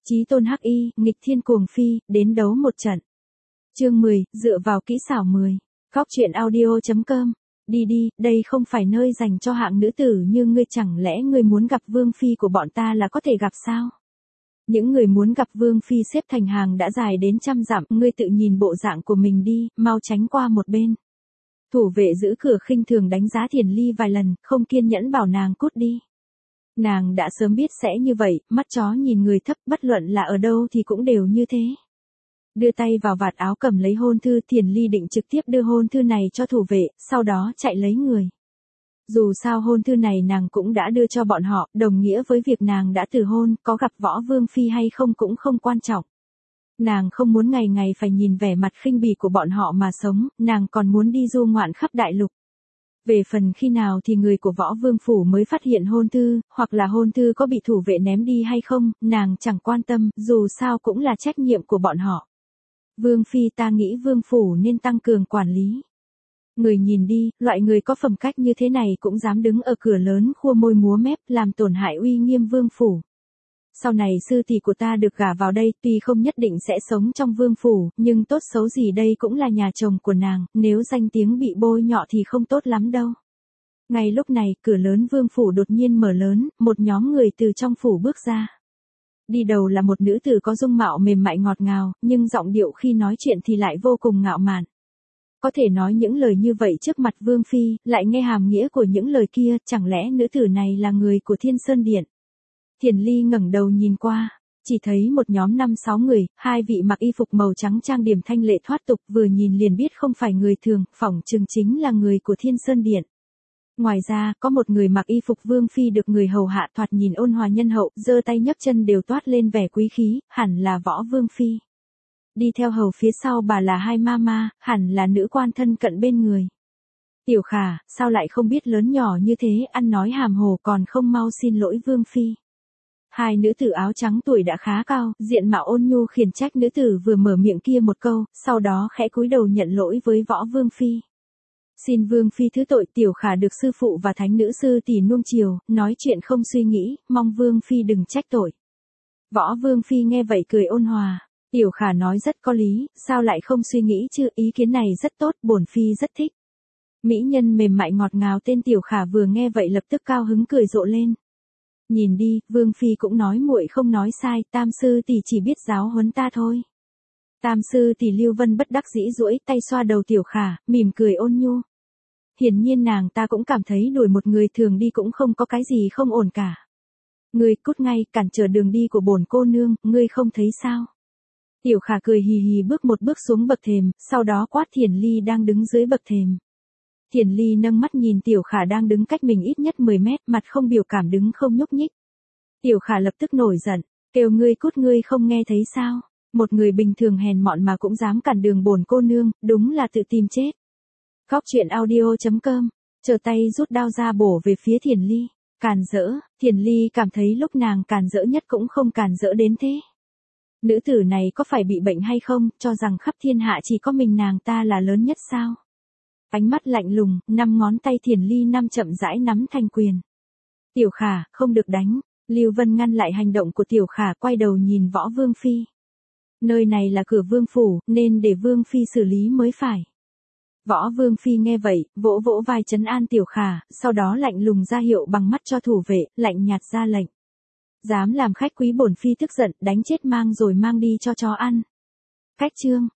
Chí tôn hắc y, nghịch thiên cuồng phi, đến đấu một trận. Chương 10, dựa vào kỹ xảo 10. Góc truyện audio.com. Đi đi, đây không phải nơi dành cho hạng nữ tử như ngươi, chẳng lẽ ngươi muốn gặp vương phi của bọn ta là có thể gặp sao? Những người muốn gặp vương phi xếp thành hàng đã dài đến trăm dặm, ngươi tự nhìn bộ dạng của mình đi, mau tránh qua một bên. Thủ vệ giữ cửa khinh thường đánh giá Thiền Ly vài lần, không kiên nhẫn bảo nàng cút đi. Nàng đã sớm biết sẽ như vậy, mắt chó nhìn người thấp, bất luận là ở đâu thì cũng đều như thế. Đưa tay vào vạt áo cầm lấy hôn thư, Thiền Ly định trực tiếp đưa hôn thư này cho thủ vệ, sau đó chạy lấy người. Dù sao hôn thư này nàng cũng đã đưa cho bọn họ, đồng nghĩa với việc nàng đã từ hôn, có gặp võ vương phi hay không cũng không quan trọng. Nàng không muốn ngày ngày phải nhìn vẻ mặt khinh bỉ của bọn họ mà sống, nàng còn muốn đi du ngoạn khắp đại lục. Về phần khi nào thì người của võ vương phủ mới phát hiện hôn thư, hoặc là hôn thư có bị thủ vệ ném đi hay không, nàng chẳng quan tâm, dù sao cũng là trách nhiệm của bọn họ. Vương phi, ta nghĩ vương phủ nên tăng cường quản lý. Người nhìn đi, loại người có phẩm cách như thế này cũng dám đứng ở cửa lớn khua môi múa mép, làm tổn hại uy nghiêm vương phủ. Sau này sư tỷ của ta được gả vào đây, tuy không nhất định sẽ sống trong vương phủ, nhưng tốt xấu gì đây cũng là nhà chồng của nàng, nếu danh tiếng bị bôi nhọ thì không tốt lắm đâu. Ngay lúc này, cửa lớn vương phủ đột nhiên mở lớn, một nhóm người từ trong phủ bước ra. Đi đầu là một nữ tử có dung mạo mềm mại ngọt ngào, nhưng giọng điệu khi nói chuyện thì lại vô cùng ngạo mạn. Có thể nói những lời như vậy trước mặt vương phi, lại nghe hàm nghĩa của những lời kia, chẳng lẽ nữ tử này là người của Thiên Sơn Điện? Thiền Ly ngẩng đầu nhìn qua, chỉ thấy một nhóm 5-6 người, hai vị mặc y phục màu trắng trang điểm thanh lệ thoát tục, vừa nhìn liền biết không phải người thường, phỏng chừng chính là người của Thiên Sơn Điện. Ngoài ra, có một người mặc y phục vương phi được người hầu hạ thoạt nhìn ôn hòa nhân hậu, giơ tay nhấc chân đều toát lên vẻ quý khí, hẳn là võ vương phi. Đi theo hầu phía sau bà là hai mama, hẳn là nữ quan thân cận bên người. Tiểu Khả, sao lại không biết lớn nhỏ như thế, ăn nói hàm hồ còn không mau xin lỗi vương phi. Hai nữ tử áo trắng tuổi đã khá cao, diện mạo ôn nhu khiển trách nữ tử vừa mở miệng kia một câu, sau đó khẽ cúi đầu nhận lỗi với võ vương phi. Xin vương phi thứ tội, Tiểu Khả được sư phụ và thánh nữ sư tỷ nuông chiều, nói chuyện không suy nghĩ, mong vương phi đừng trách tội. Võ vương phi nghe vậy cười ôn hòa. Tiểu Khả nói rất có lý, sao lại không suy nghĩ chứ, ý kiến này rất tốt, bổn phi rất thích. Mỹ nhân mềm mại ngọt ngào tên Tiểu Khả vừa nghe vậy lập tức cao hứng cười rộ lên. Nhìn đi, vương phi cũng nói muội không nói sai, tam sư tỷ chỉ biết giáo huấn ta thôi. Tam sư tỷ Lưu Vân bất đắc dĩ duỗi tay xoa đầu Tiểu Khả, mỉm cười ôn nhu. Hiển nhiên nàng ta cũng cảm thấy đuổi một người thường đi cũng không có cái gì không ổn cả. Ngươi cút ngay, cản trở đường đi của bổn cô nương, ngươi không thấy sao? Tiểu Khả cười hì hì bước một bước xuống bậc thềm, sau đó quát Thiền Ly đang đứng dưới bậc thềm. Thiền Ly nâng mắt nhìn Tiểu Khả đang đứng cách mình ít nhất 10 mét, mặt không biểu cảm đứng không nhúc nhích. Tiểu Khả lập tức nổi giận, kêu ngươi cút, ngươi không nghe thấy sao? Một người bình thường hèn mọn mà cũng dám cản đường bổn cô nương, đúng là tự tìm chết. Góc truyện audio.com, trở tay rút đao ra bổ về phía Thiền Ly. Càn rỡ, Thiền Ly cảm thấy lúc nàng càn rỡ nhất cũng không càn rỡ đến thế. Nữ tử này có phải bị bệnh hay không, cho rằng khắp thiên hạ chỉ có mình nàng ta là lớn nhất sao? Ánh mắt lạnh lùng, 5 ngón tay Thiền Ly chậm rãi nắm thành quyền. Tiểu Khả, không được đánh. Lưu Vân ngăn lại hành động của Tiểu Khả, quay đầu nhìn võ vương phi. Nơi này là cửa vương phủ, nên để vương phi xử lý mới phải. Võ vương phi nghe vậy, vỗ vỗ vai trấn an Tiểu Khả, sau đó lạnh lùng ra hiệu bằng mắt cho thủ vệ, lạnh nhạt ra lệnh. Dám làm khách quý bổn phi tức giận, đánh chết mang rồi mang đi cho chó ăn. Cách chương.